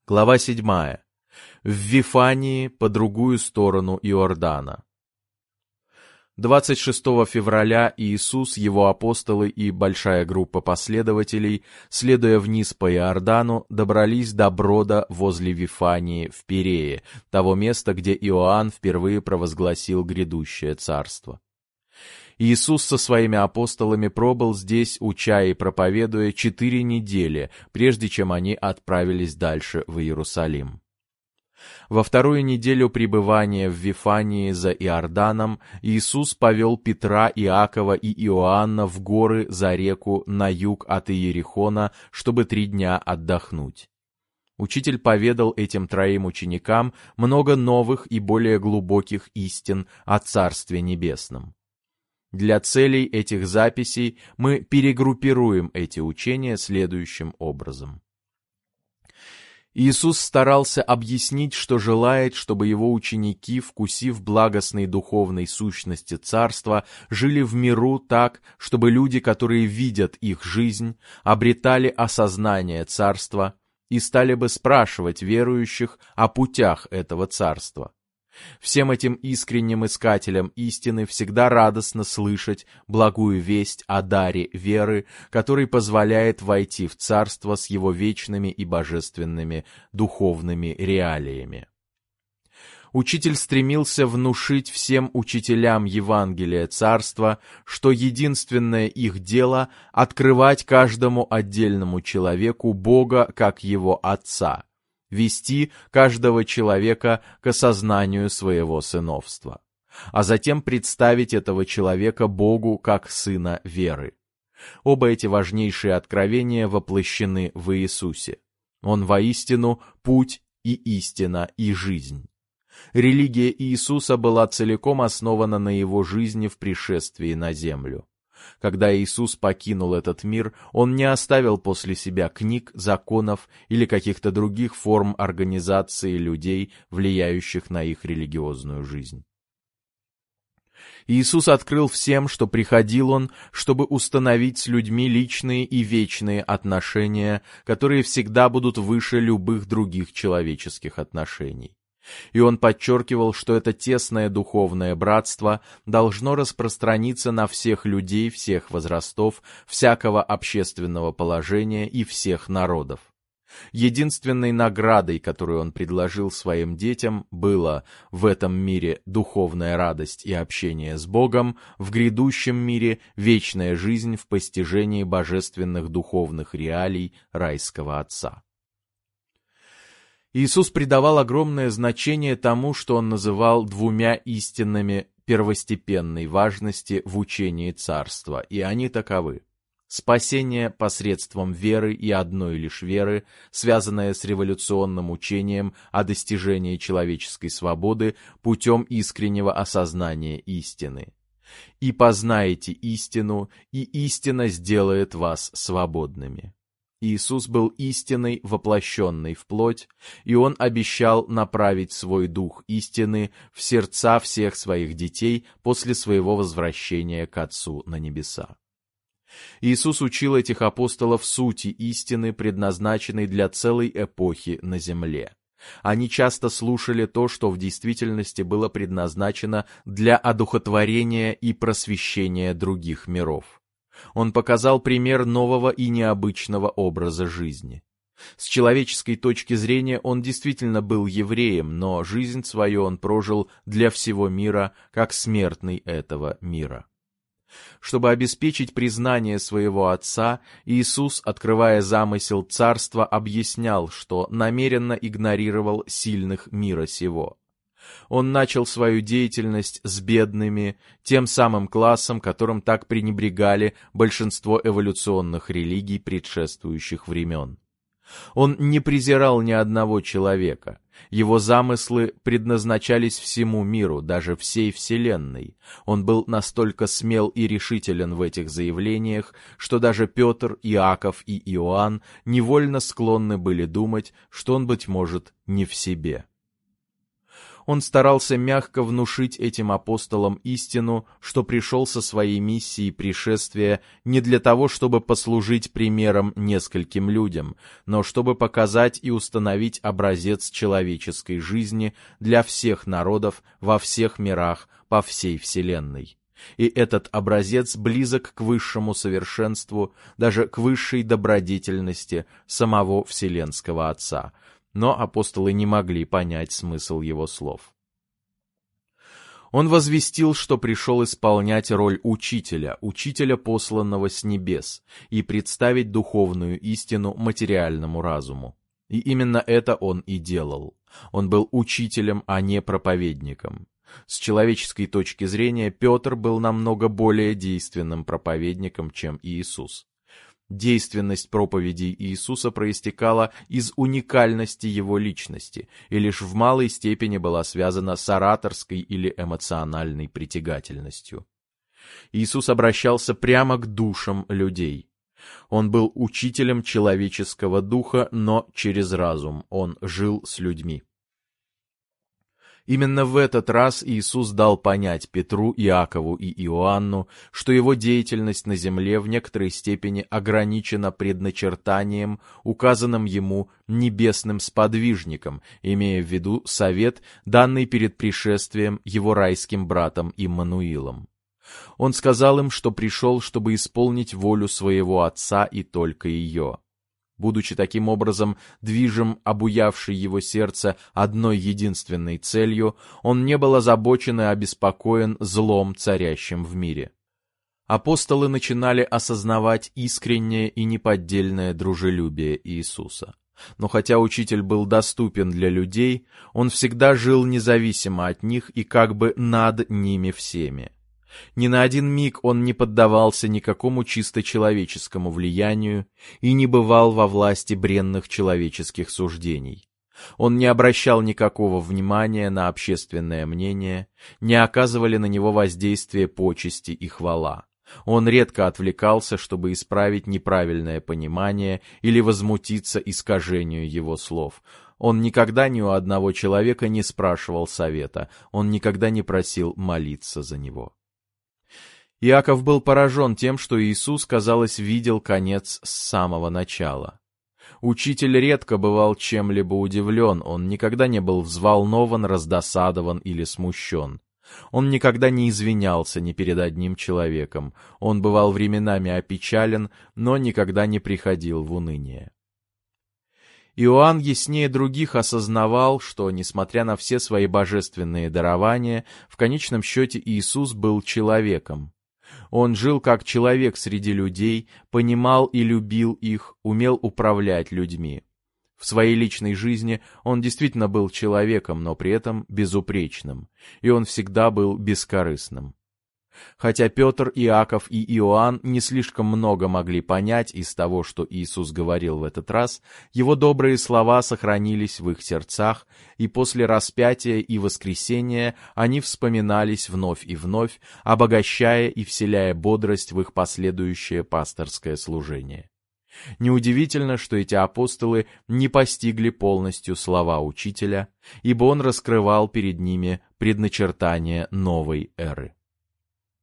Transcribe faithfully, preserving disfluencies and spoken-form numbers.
Глава седьмая. В Вифании по другую сторону Иордана. двадцать шестого февраля Иисус, его апостолы и большая группа последователей, следуя вниз по Иордану, добрались до брода возле Вифании в Пирее, того места, где Иоанн впервые провозгласил грядущее царство. Иисус со своими апостолами пробыл здесь, уча и проповедуя, четыре недели, прежде чем они отправились дальше в Иерусалим. Во вторую неделю пребывания в Вифании за Иорданом Иисус повел Петра, Иакова и Иоанна в горы за реку на юг от Иерихона, чтобы три дня отдохнуть. Учитель поведал этим троим ученикам много новых и более глубоких истин о Царстве Небесном. Для целей этих записей мы перегруппируем эти учения следующим образом. Иисус старался объяснить, что желает, чтобы его ученики, вкусив благостной духовной сущности Царства, жили в миру так, чтобы люди, которые видят их жизнь, обретали осознание Царства и стали бы спрашивать верующих о путях этого Царства. Всем этим искренним искателям истины всегда радостно слышать благую весть о даре веры, который позволяет войти в Царство с его вечными и божественными духовными реалиями. Учитель стремился внушить всем учителям Евангелия Царства, что единственное их дело — открывать каждому отдельному человеку Бога как его Отца, вести каждого человека к осознанию своего сыновства, а затем представить этого человека Богу как сына веры. Оба эти важнейшие откровения воплощены в Иисусе. Он воистину путь и истина и жизнь. Религия Иисуса была целиком основана на его жизни в пришествии на землю. Когда Иисус покинул этот мир, Он не оставил после себя книг, законов или каких-то других форм организации людей, влияющих на их религиозную жизнь. Иисус открыл всем, что приходил Он, чтобы установить с людьми личные и вечные отношения, которые всегда будут выше любых других человеческих отношений. И он подчеркивал, что это тесное духовное братство должно распространиться на всех людей всех возрастов, всякого общественного положения и всех народов. Единственной наградой, которую он предложил своим детям, было в этом мире духовная радость и общение с Богом, в грядущем мире вечная жизнь в постижении божественных духовных реалий райского Отца. Иисус придавал огромное значение тому, что он называл двумя истинами первостепенной важности в учении Царства, и они таковы: спасение посредством веры и одной лишь веры, связанное с революционным учением о достижении человеческой свободы путем искреннего осознания истины. «И познаете истину, и истина сделает вас свободными». Иисус был истиной, воплощенной в плоть, и Он обещал направить свой дух истины в сердца всех своих детей после своего возвращения к Отцу на небеса. Иисус учил этих апостолов сути истины, предназначенной для целой эпохи на земле. Они часто слушали то, что в действительности было предназначено для одухотворения и просвещения других миров. Он показал пример нового и необычного образа жизни. С человеческой точки зрения он действительно был евреем, но жизнь свою он прожил для всего мира, как смертный этого мира. Чтобы обеспечить признание своего Отца, Иисус, открывая замысел Царства, объяснял, что намеренно игнорировал сильных мира сего. Он начал свою деятельность с бедными, тем самым классом, которым так пренебрегали большинство эволюционных религий предшествующих времен. Он не презирал ни одного человека. Его замыслы предназначались всему миру, даже всей Вселенной. Он был настолько смел и решителен в этих заявлениях, что даже Петр, Иаков и Иоанн невольно склонны были думать, что он, быть может, не в себе. Он старался мягко внушить этим апостолам истину, что пришел со своей миссией пришествия не для того, чтобы послужить примером нескольким людям, но чтобы показать и установить образец человеческой жизни для всех народов во всех мирах по всей вселенной. И этот образец близок к высшему совершенству, даже к высшей добродетельности самого Вселенского Отца. Но апостолы не могли понять смысл его слов. Он возвестил, что пришел исполнять роль учителя, учителя, посланного с небес, и представить духовную истину материальному разуму. И именно это он и делал. Он был учителем, а не проповедником. С человеческой точки зрения Петр был намного более действенным проповедником, чем Иисус. Действенность проповедей Иисуса проистекала из уникальности его личности и лишь в малой степени была связана с ораторской или эмоциональной притягательностью. Иисус обращался прямо к душам людей. Он был учителем человеческого духа, но через разум. Он жил с людьми. Именно в этот раз Иисус дал понять Петру, Иакову и Иоанну, что его деятельность на земле в некоторой степени ограничена предначертанием, указанным ему небесным сподвижником, имея в виду совет, данный перед пришествием его райским братом Иммануилом. Он сказал им, что пришел, чтобы исполнить волю своего Отца и только ее. Будучи таким образом движим обуявшей его сердце одной единственной целью, он не был озабочен и обеспокоен злом, царящим в мире. Апостолы начинали осознавать искреннее и неподдельное дружелюбие Иисуса. Но хотя учитель был доступен для людей, он всегда жил независимо от них и как бы над ними всеми. Ни на один миг он не поддавался никакому чисто человеческому влиянию и не бывал во власти бренных человеческих суждений. Он не обращал никакого внимания на общественное мнение, не оказывали на него воздействия почести и хвала. Он редко отвлекался, чтобы исправить неправильное понимание или возмутиться искажению его слов. Он никогда ни у одного человека не спрашивал совета, он никогда не просил молиться за него. Иаков был поражен тем, что Иисус, казалось, видел конец с самого начала. Учитель редко бывал чем-либо удивлен, он никогда не был взволнован, раздосадован или смущен. Он никогда не извинялся ни перед одним человеком, он бывал временами опечален, но никогда не приходил в уныние. Иоанн яснее других осознавал, что, несмотря на все свои божественные дарования, в конечном счете Иисус был человеком. Он жил как человек среди людей, понимал и любил их, умел управлять людьми. В своей личной жизни он действительно был человеком, но при этом безупречным, и он всегда был бескорыстным. Хотя Петр, Иаков и Иоанн не слишком много могли понять из того, что Иисус говорил в этот раз, его добрые слова сохранились в их сердцах, и после распятия и воскресения они вспоминались вновь и вновь, обогащая и вселяя бодрость в их последующее пасторское служение. Неудивительно, что эти апостолы не постигли полностью слова учителя, ибо он раскрывал перед ними предначертание новой эры.